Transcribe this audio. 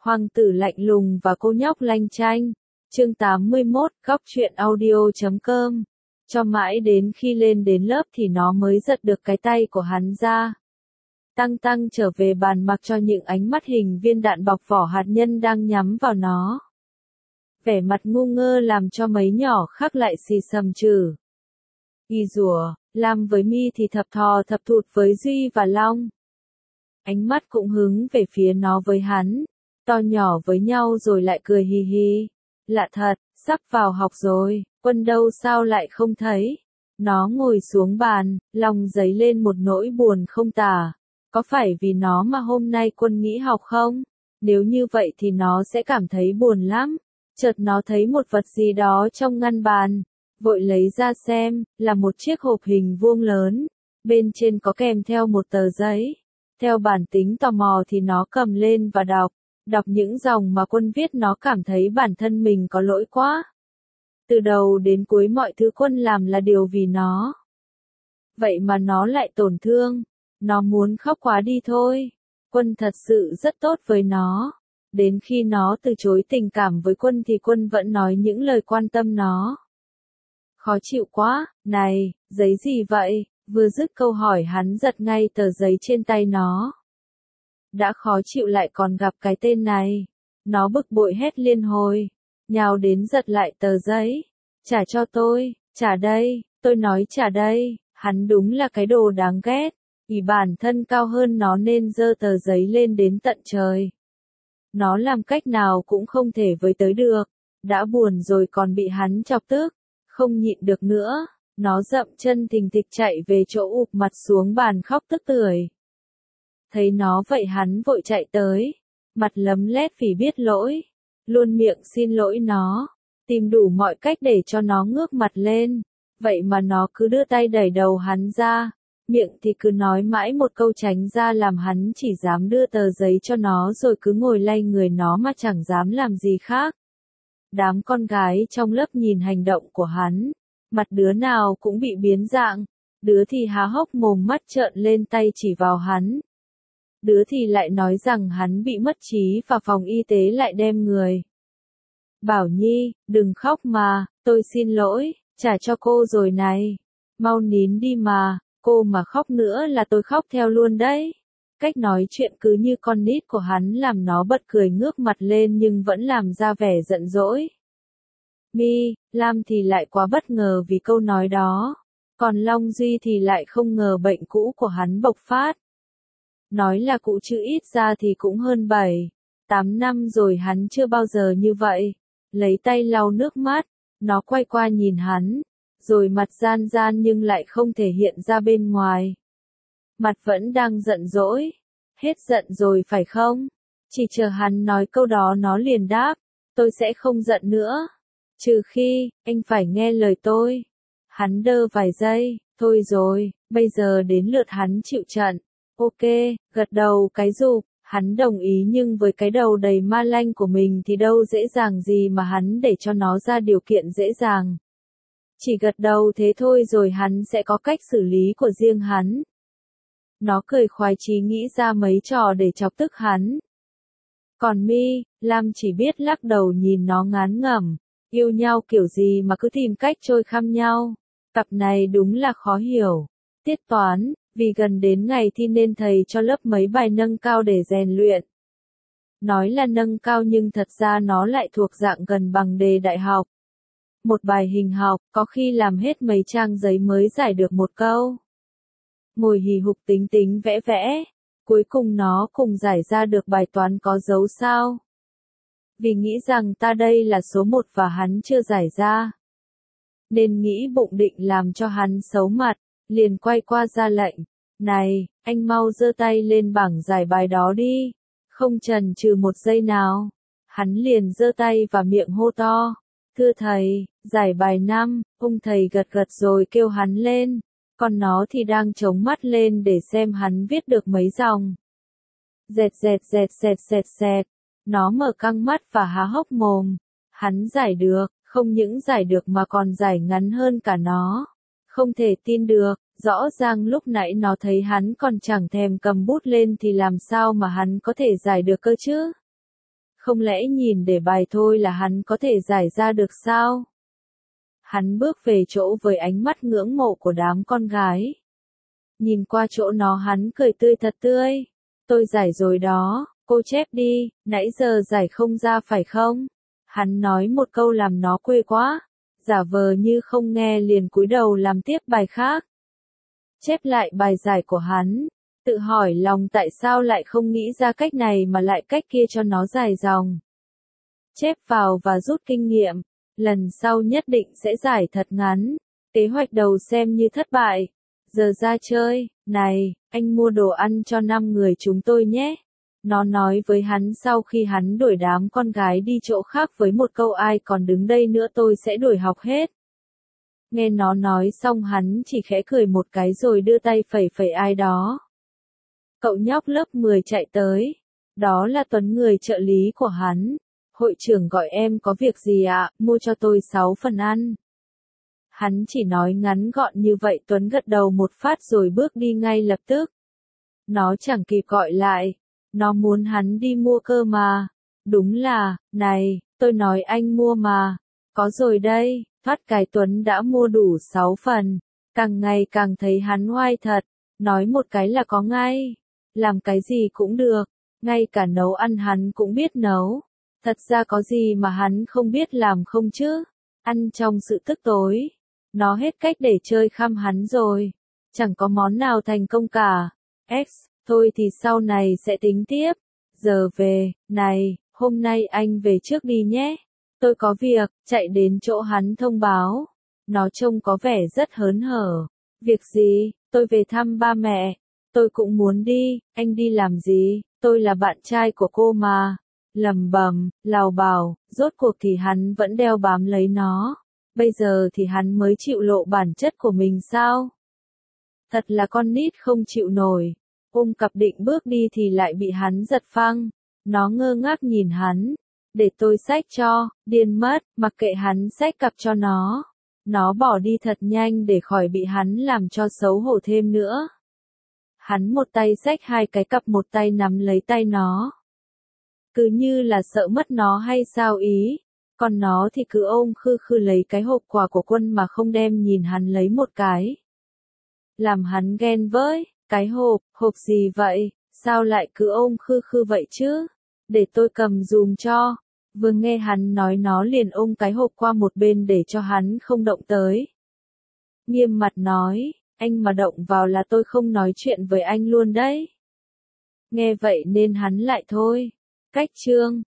Hoàng tử lạnh lùng và cô nhóc lanh chanh. Chương 81, góc truyện audio.com. Cho mãi đến khi lên đến lớp thì nó mới giật được cái tay của hắn ra. Tăng tăng trở về bàn mặc cho những ánh mắt hình viên đạn bọc vỏ hạt nhân đang nhắm vào nó. Vẻ mặt ngu ngơ làm cho mấy nhỏ khác lại xì xầm chử. Y rùa, Lam với Mi thì thập thò thập thụt với Duy và Long. Ánh mắt cũng hướng về phía nó với hắn, to nhỏ với nhau rồi lại cười hì hì. Lạ thật, sắp vào học rồi, Quân đâu sao lại không thấy. Nó ngồi xuống bàn, lòng dấy lên một nỗi buồn không tả. Có phải vì nó mà hôm nay Quân nghỉ học không? Nếu như vậy thì nó sẽ cảm thấy buồn lắm. Chợt nó thấy một vật gì đó trong ngăn bàn. Vội lấy ra xem, là một chiếc hộp hình vuông lớn. Bên trên có kèm theo một tờ giấy. Theo bản tính tò mò thì nó cầm lên và đọc. Đọc những dòng mà Quân viết nó cảm thấy bản thân mình có lỗi quá. Từ đầu đến cuối mọi thứ Quân làm là điều vì nó. Vậy mà nó lại tổn thương. Nó muốn khóc quá đi thôi. Quân thật sự rất tốt với nó. Đến khi nó từ chối tình cảm với Quân thì Quân vẫn nói những lời quan tâm nó. Khó chịu quá, này, giấy gì vậy? Vừa dứt câu hỏi hắn giật ngay tờ giấy trên tay nó. Đã khó chịu lại còn gặp cái tên này. Nó bực bội hét liên hồi. Nhào đến giật lại tờ giấy. Trả cho tôi, trả đây, tôi nói trả đây. Hắn đúng là cái đồ đáng ghét. Vì bản thân cao hơn nó nên giơ tờ giấy lên đến tận trời. Nó làm cách nào cũng không thể với tới được. Đã buồn rồi còn bị hắn chọc tức. Không nhịn được nữa. Nó dậm chân thình thịch chạy về chỗ ụp mặt xuống bàn khóc tức tưởi. Thấy nó vậy hắn vội chạy tới. Mặt lấm lét vì biết lỗi. Luôn miệng xin lỗi nó. Tìm đủ mọi cách để cho nó ngước mặt lên. Vậy mà nó cứ đưa tay đẩy đầu hắn ra. Miệng thì cứ nói mãi một câu tránh ra làm hắn chỉ dám đưa tờ giấy cho nó rồi cứ ngồi lay người nó mà chẳng dám làm gì khác. Đám con gái trong lớp nhìn hành động của hắn. Mặt đứa nào cũng bị biến dạng. Đứa thì há hốc mồm mắt trợn lên tay chỉ vào hắn. Đứa thì lại nói rằng hắn bị mất trí và phòng y tế lại đem người. Bảo Nhi, đừng khóc mà, tôi xin lỗi, trả cho cô rồi này. Mau nín đi mà, cô mà khóc nữa là tôi khóc theo luôn đấy. Cách nói chuyện cứ như con nít của hắn làm nó bật cười ngước mặt lên nhưng vẫn làm ra vẻ giận dỗi. Mi, Lam thì lại quá bất ngờ vì câu nói đó. Còn Long Duy thì lại không ngờ bệnh cũ của hắn bộc phát. Nói là cũ chứ ít ra thì cũng hơn 7-8 năm rồi hắn chưa bao giờ như vậy. Lấy tay lau nước mắt, nó quay qua nhìn hắn, rồi mặt gian gian nhưng lại không thể hiện ra bên ngoài. Mặt vẫn đang giận dỗi. Hết giận rồi phải không? Chỉ chờ hắn nói câu đó nó liền đáp, tôi sẽ không giận nữa. Trừ khi, anh phải nghe lời tôi. Hắn đơ vài giây, thôi rồi, bây giờ đến lượt hắn chịu trận. Ok, gật đầu cái rụp, hắn đồng ý nhưng với cái đầu đầy ma lanh của mình thì đâu dễ dàng gì mà hắn để cho nó ra điều kiện dễ dàng. Chỉ gật đầu thế thôi rồi hắn sẽ có cách xử lý của riêng hắn. Nó cười khoái chí nghĩ ra mấy trò để chọc tức hắn. Còn Mi, Lam chỉ biết lắc đầu nhìn nó ngán ngẩm. Yêu nhau kiểu gì mà cứ tìm cách trôi khăm nhau. Cặp này đúng là khó hiểu. Tiết toán, vì gần đến ngày thi nên thầy cho lớp mấy bài nâng cao để rèn luyện. Nói là nâng cao nhưng thật ra nó lại thuộc dạng gần bằng đề đại học. Một bài hình học, có khi làm hết mấy trang giấy mới giải được một câu. Ngồi hì hục tính tính vẽ vẽ. Cuối cùng nó cùng giải ra được bài toán có dấu sao. Vì nghĩ rằng ta đây là số 1 và hắn chưa giải ra. Nên nghĩ bụng định làm cho hắn xấu mặt, liền quay qua ra lệnh. Này, anh mau giơ tay lên bảng giải bài đó đi. Không chần chừ một giây nào. Hắn liền giơ tay và miệng hô to. Thưa thầy, giải bài 5, ông thầy gật gật rồi kêu hắn lên. Còn nó thì đang chống mắt lên để xem hắn viết được mấy dòng. Dẹt dẹt dẹt dẹt dẹt dẹt. Nó mở căng mắt và há hốc mồm. Hắn giải được, không những giải được mà còn giải ngắn hơn cả nó. Không thể tin được, rõ ràng lúc nãy nó thấy hắn còn chẳng thèm cầm bút lên thì làm sao mà hắn có thể giải được cơ chứ? Không lẽ nhìn để bài thôi là hắn có thể giải ra được sao? Hắn bước về chỗ với ánh mắt ngưỡng mộ của đám con gái. Nhìn qua chỗ nó hắn cười tươi thật tươi. Tôi giải rồi đó, cô chép đi, nãy giờ giải không ra phải không? Hắn nói một câu làm nó quê quá. Giả vờ như không nghe liền cúi đầu làm tiếp bài khác. Chép lại bài giải của hắn. Tự hỏi lòng tại sao lại không nghĩ ra cách này mà lại cách kia cho nó dài dòng. Chép vào và rút kinh nghiệm. Lần sau nhất định sẽ giải thật ngắn. Kế hoạch đầu xem như thất bại. Giờ ra chơi, này, anh mua đồ ăn cho 5 người chúng tôi nhé. Nó nói với hắn sau khi hắn đuổi đám con gái đi chỗ khác với một câu ai còn đứng đây nữa tôi sẽ đuổi học hết. Nghe nó nói xong hắn chỉ khẽ cười một cái rồi đưa tay phẩy phẩy ai đó. Cậu nhóc lớp 10 chạy tới. Đó là Tuấn người trợ lý của hắn. Hội trưởng gọi em có việc gì ạ, mua cho tôi 6 phần ăn. Hắn chỉ nói ngắn gọn như vậy Tuấn gật đầu một phát rồi bước đi ngay lập tức. Nó chẳng kịp gọi lại. Nó muốn hắn đi mua cơ mà. Đúng là, này, tôi nói anh mua mà. Có rồi đây, thoát cái Tuấn đã mua đủ 6 phần. Càng ngày càng thấy hắn oai thật. Nói một cái là có ngay. Làm cái gì cũng được. Ngay cả nấu ăn hắn cũng biết nấu. Thật ra có gì mà hắn không biết làm không chứ. Ăn trong sự tức tối. Nó hết cách để chơi khăm hắn rồi. Chẳng có món nào thành công cả. X, thôi thì sau này sẽ tính tiếp. Giờ về, này, hôm nay anh về trước đi nhé. Tôi có việc, chạy đến chỗ hắn thông báo. Nó trông có vẻ rất hớn hở. Việc gì, tôi về thăm ba mẹ. Tôi cũng muốn đi, anh đi làm gì, tôi là bạn trai của cô mà. Lầm bầm, lào bảo, rốt cuộc thì hắn vẫn đeo bám lấy nó. Bây giờ thì hắn mới chịu lộ bản chất của mình sao? Thật là con nít không chịu nổi. Ôm cặp định bước đi thì lại bị hắn giật phăng. Nó ngơ ngác nhìn hắn. Để tôi xách cho, điên mất, mặc kệ hắn xách cặp cho nó. Nó bỏ đi thật nhanh để khỏi bị hắn làm cho xấu hổ thêm nữa. Hắn một tay xách 2 cái cặp một tay nắm lấy tay nó. Cứ như là sợ mất nó hay sao ý. Còn nó thì cứ ôm khư khư lấy cái hộp quà của Quân mà không đem nhìn hắn lấy một cái. Làm hắn ghen với, cái hộp gì vậy, sao lại cứ ôm khư khư vậy chứ? Để tôi cầm dùm cho. Vừa nghe hắn nói nó liền ôm cái hộp qua một bên để cho hắn không động tới. Nghiêm mặt nói, anh mà động vào là tôi không nói chuyện với anh luôn đấy. Nghe vậy nên hắn lại thôi. Cách chương